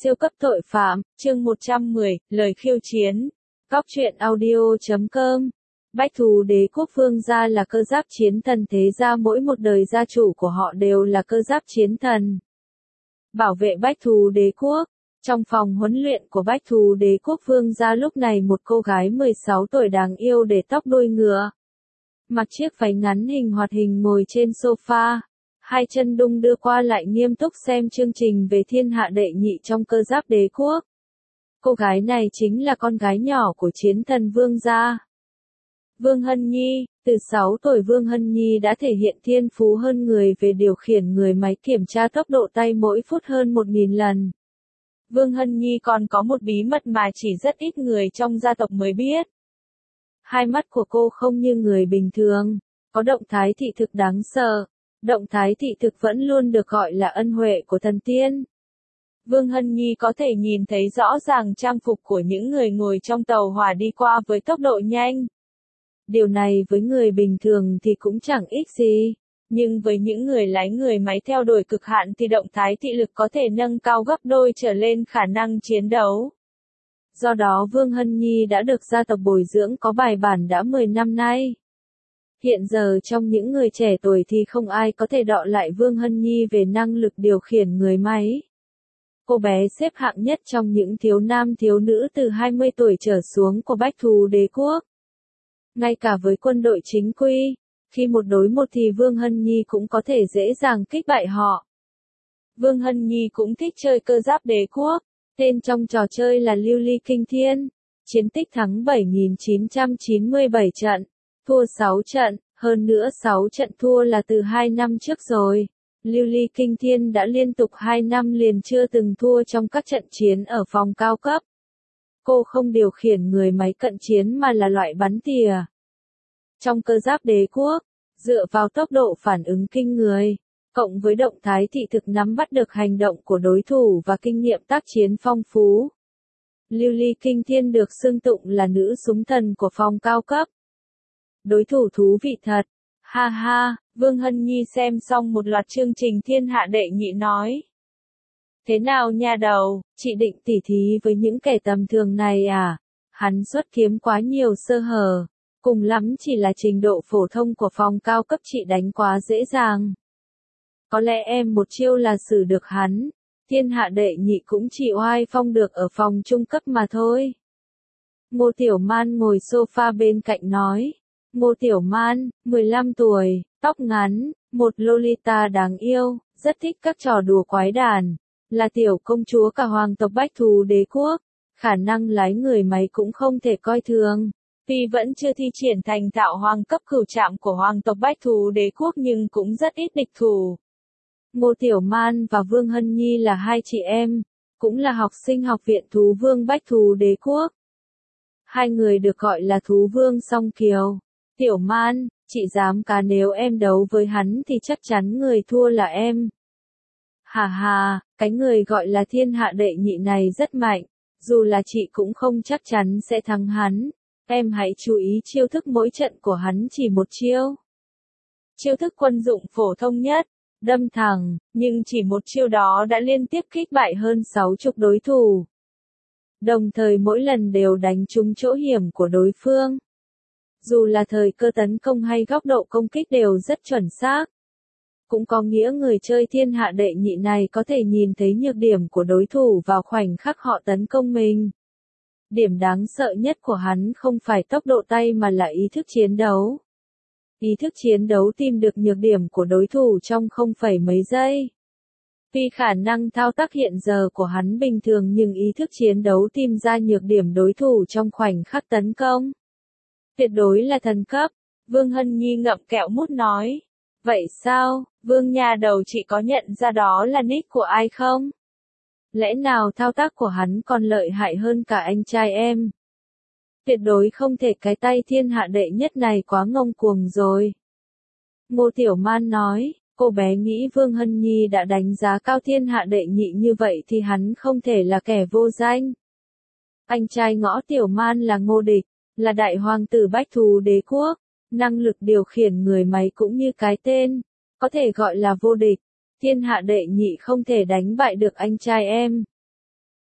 Siêu cấp tội phạm, chương 110, lời khiêu chiến. Góc truyện audio.com. Bách Thú Đế Quốc Vương gia là cơ giáp chiến thần, thế ra mỗi một đời gia chủ của họ đều là cơ giáp chiến thần. Bảo vệ Bách Thú Đế Quốc. Trong phòng huấn luyện của Bách Thú Đế Quốc Vương gia lúc này một cô gái 16 tuổi đáng yêu để tóc đuôi ngựa. Mặc chiếc váy ngắn hình hoạt hình ngồi trên sofa. Hai chân đung đưa qua lại nghiêm túc xem chương trình về thiên hạ đệ nhị trong cơ giáp đế quốc. Cô gái này chính là con gái nhỏ của chiến thần Vương gia. Vương Hân Nhi, từ 6 tuổi Vương Hân Nhi đã thể hiện thiên phú hơn người về điều khiển người máy kiểm tra tốc độ tay mỗi phút hơn 1000 lần. Vương Hân Nhi còn có một bí mật mà chỉ rất ít người trong gia tộc mới biết. Hai mắt của cô không như người bình thường, có động thái thị thực đáng sợ. Động thái thị thực vẫn luôn được gọi là ân huệ của thần tiên. Vương Hân Nhi có thể nhìn thấy rõ ràng trang phục của những người ngồi trong tàu hỏa đi qua với tốc độ nhanh. Điều này với người bình thường thì cũng chẳng ích gì, nhưng với những người lái người máy theo đuổi cực hạn thì động thái thị lực có thể nâng cao gấp đôi trở lên khả năng chiến đấu. Do đó Vương Hân Nhi đã được gia tộc bồi dưỡng có bài bản đã 10 năm nay. Hiện giờ trong những người trẻ tuổi thì không ai có thể đọ lại Vương Hân Nhi về năng lực điều khiển người máy. Cô bé xếp hạng nhất trong những thiếu nam thiếu nữ từ 20 tuổi trở xuống của Bách Thú Đế Quốc. Ngay cả với quân đội chính quy, khi một đối một thì Vương Hân Nhi cũng có thể dễ dàng kích bại họ. Vương Hân Nhi cũng thích chơi cơ giáp đế quốc, tên trong trò chơi là Lưu Ly Kinh Thiên, chiến tích thắng 7.997 trận. Thua 6 trận, hơn nữa 6 trận thua là từ 2 năm trước rồi. Lưu Ly Kinh Thiên đã liên tục 2 năm liền chưa từng thua trong các trận chiến ở phòng cao cấp. Cô không điều khiển người máy cận chiến mà là loại bắn tỉa. Trong cơ giáp đế quốc, dựa vào tốc độ phản ứng kinh người, cộng với động thái thị thực nắm bắt được hành động của đối thủ và kinh nghiệm tác chiến phong phú. Lưu Ly Kinh Thiên được xưng tụng là nữ súng thần của phòng cao cấp. Đối thủ thú vị thật. Ha ha, Vương Hân Nhi xem xong một loạt chương trình thiên hạ đệ nhị nói. Thế nào nha đầu, chị định tỉ thí với những kẻ tầm thường này à? Hắn xuất kiếm quá nhiều sơ hở. Cùng lắm chỉ là trình độ phổ thông của phòng cao cấp chị đánh quá dễ dàng. Có lẽ em một chiêu là xử được hắn. Thiên hạ đệ nhị cũng chỉ oai phong được ở phòng trung cấp mà thôi. Ngô Tiểu Man ngồi sofa bên cạnh nói. Ngô Tiểu Man, 15 tuổi, tóc ngắn, một Lolita đáng yêu, rất thích các trò đùa quái đản, là tiểu công chúa cả hoàng tộc Bách Thú Đế Quốc, khả năng lái người máy cũng không thể coi thường. Tuy vẫn chưa thi triển thành thạo hoàng cấp cửu trạm của hoàng tộc Bách Thú Đế Quốc nhưng cũng rất ít địch thủ. Ngô Tiểu Man và Vương Hân Nhi là hai chị em, cũng là học sinh học viện Thú Vương Bách Thú Đế Quốc. Hai người được gọi là Thú Vương song kiều. Tiểu Man, chị dám cá nếu em đấu với hắn thì chắc chắn người thua là em. Hà hà, cái người gọi là thiên hạ đệ nhị này rất mạnh, dù là chị cũng không chắc chắn sẽ thắng hắn. Em hãy chú ý chiêu thức mỗi trận của hắn chỉ một chiêu. Chiêu thức quân dụng phổ thông nhất, đâm thẳng, nhưng chỉ một chiêu đó đã liên tiếp kích bại hơn 60 đối thủ. Đồng thời mỗi lần đều đánh trúng chỗ hiểm của đối phương. Dù là thời cơ tấn công hay góc độ công kích đều rất chuẩn xác. Cũng có nghĩa người chơi thiên hạ đệ nhị này có thể nhìn thấy nhược điểm của đối thủ vào khoảnh khắc họ tấn công mình. Điểm đáng sợ nhất của hắn không phải tốc độ tay mà là ý thức chiến đấu. Ý thức chiến đấu tìm được nhược điểm của đối thủ trong không phẩy mấy giây. Tuy khả năng thao tác hiện giờ của hắn bình thường nhưng ý thức chiến đấu tìm ra nhược điểm đối thủ trong khoảnh khắc tấn công. Tuyệt đối là thần cấp, Vương Hân Nhi ngậm kẹo mút nói. Vậy sao, Vương nhà đầu chị có nhận ra đó là nick của ai không? Lẽ nào thao tác của hắn còn lợi hại hơn cả anh trai em? Tuyệt đối không thể, cái tay thiên hạ đệ nhất này quá ngông cuồng rồi. Ngô Tiểu Man nói, cô bé nghĩ Vương Hân Nhi đã đánh giá cao thiên hạ đệ nhị như vậy thì hắn không thể là kẻ vô danh. Anh trai Ngõ Tiểu Man là Ngô Địch, là đại hoàng tử Bách Thú Đế Quốc, năng lực điều khiển người máy cũng như cái tên, có thể gọi là vô địch. Thiên hạ đệ nhị không thể đánh bại được anh trai em.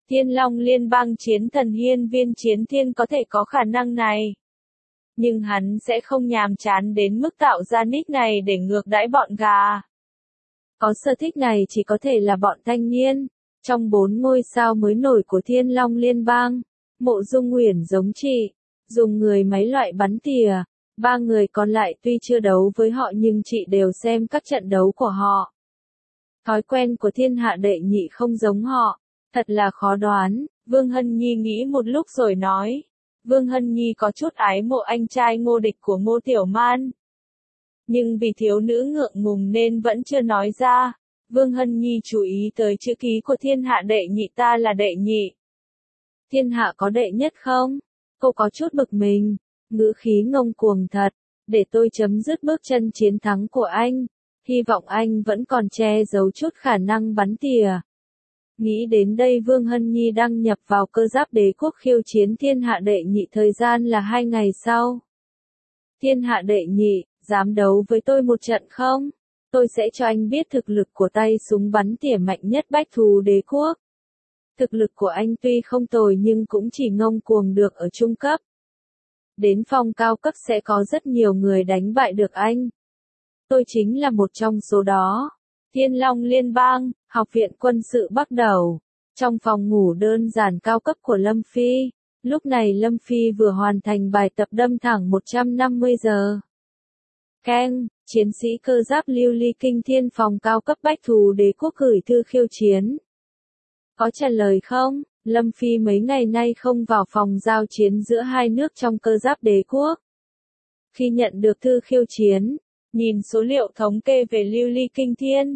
Thiên Long Liên bang chiến thần hiên viên chiến thiên có thể có khả năng này. Nhưng hắn sẽ không nhàm chán đến mức tạo ra nick này để ngược đãi bọn gà. Có sở thích này chỉ có thể là bọn thanh niên. Trong 4 ngôi sao mới nổi của Thiên Long Liên bang, Mộ Dung Uyển giống chị, dùng người máy loại bắn tỉa. 3 người còn lại tuy chưa đấu với họ nhưng chị đều xem các trận đấu của họ. Thói quen của thiên hạ đệ nhị không giống họ, thật là khó đoán, Vương Hân Nhi nghĩ một lúc rồi nói. Vương Hân Nhi có chút ái mộ anh trai Ngô Địch của Ngô Tiểu Man. Nhưng vì thiếu nữ ngượng ngùng nên vẫn chưa nói ra. Vương Hân Nhi chú ý tới chữ ký của thiên hạ đệ nhị, ta là đệ nhị. Thiên hạ có đệ nhất không? Cô có chút bực mình, ngữ khí ngông cuồng thật, để tôi chấm dứt bước chân chiến thắng của anh. Hy vọng anh vẫn còn che giấu chút khả năng bắn tỉa. Nghĩ đến đây Vương Hân Nhi đăng nhập vào cơ giáp đế quốc khiêu chiến thiên hạ đệ nhị, thời gian là 2 ngày sau. Thiên hạ đệ nhị, dám đấu với tôi một trận không? Tôi sẽ cho anh biết thực lực của tay súng bắn tỉa mạnh nhất Bách Thú Đế Quốc. Thực lực của anh tuy không tồi nhưng cũng chỉ ngông cuồng được ở trung cấp. Đến phòng cao cấp sẽ có rất nhiều người đánh bại được anh. Tôi chính là một trong số đó. Thiên Long Liên bang, học viện quân sự bắt đầu. Trong phòng ngủ đơn giản cao cấp của Lâm Phi, lúc này Lâm Phi vừa hoàn thành bài tập đâm thẳng 150 giờ. Keng, chiến sĩ cơ giáp lưu ly kinh thiên phòng cao cấp Bách Thú Đế Quốc gửi thư khiêu chiến. Có trả lời không? Lâm Phi mấy ngày nay không vào phòng giao chiến giữa hai nước trong cơ giáp đế quốc. Khi nhận được thư khiêu chiến, nhìn số liệu thống kê về lưu ly kinh thiên,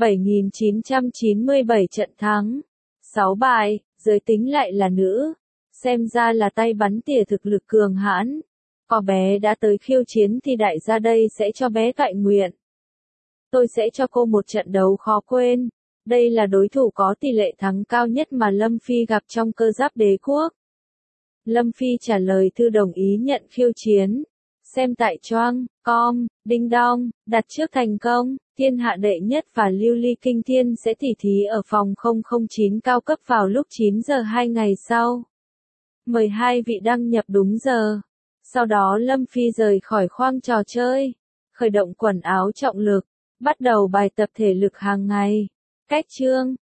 7.997 trận thắng, 6 bài, giới tính lại là nữ, xem ra là tay bắn tỉa thực lực cường hãn. Có bé đã tới khiêu chiến thì đại gia đây sẽ cho bé toại nguyện. Tôi sẽ cho cô một trận đấu khó quên. Đây là đối thủ có tỷ lệ thắng cao nhất mà Lâm Phi gặp trong cơ giáp đế quốc. Lâm Phi trả lời thư đồng ý nhận khiêu chiến. Xem tại Choang.com, Đinh Đong, đặt trước thành công, thiên hạ đệ nhất và lưu ly kinh thiên sẽ tỉ thí ở phòng 009 cao cấp vào lúc 9 giờ 2 ngày sau. Mời 2 vị đăng nhập đúng giờ. Sau đó Lâm Phi rời khỏi khoang trò chơi, khởi động quần áo trọng lực, bắt đầu bài tập thể lực hàng ngày. Cách chương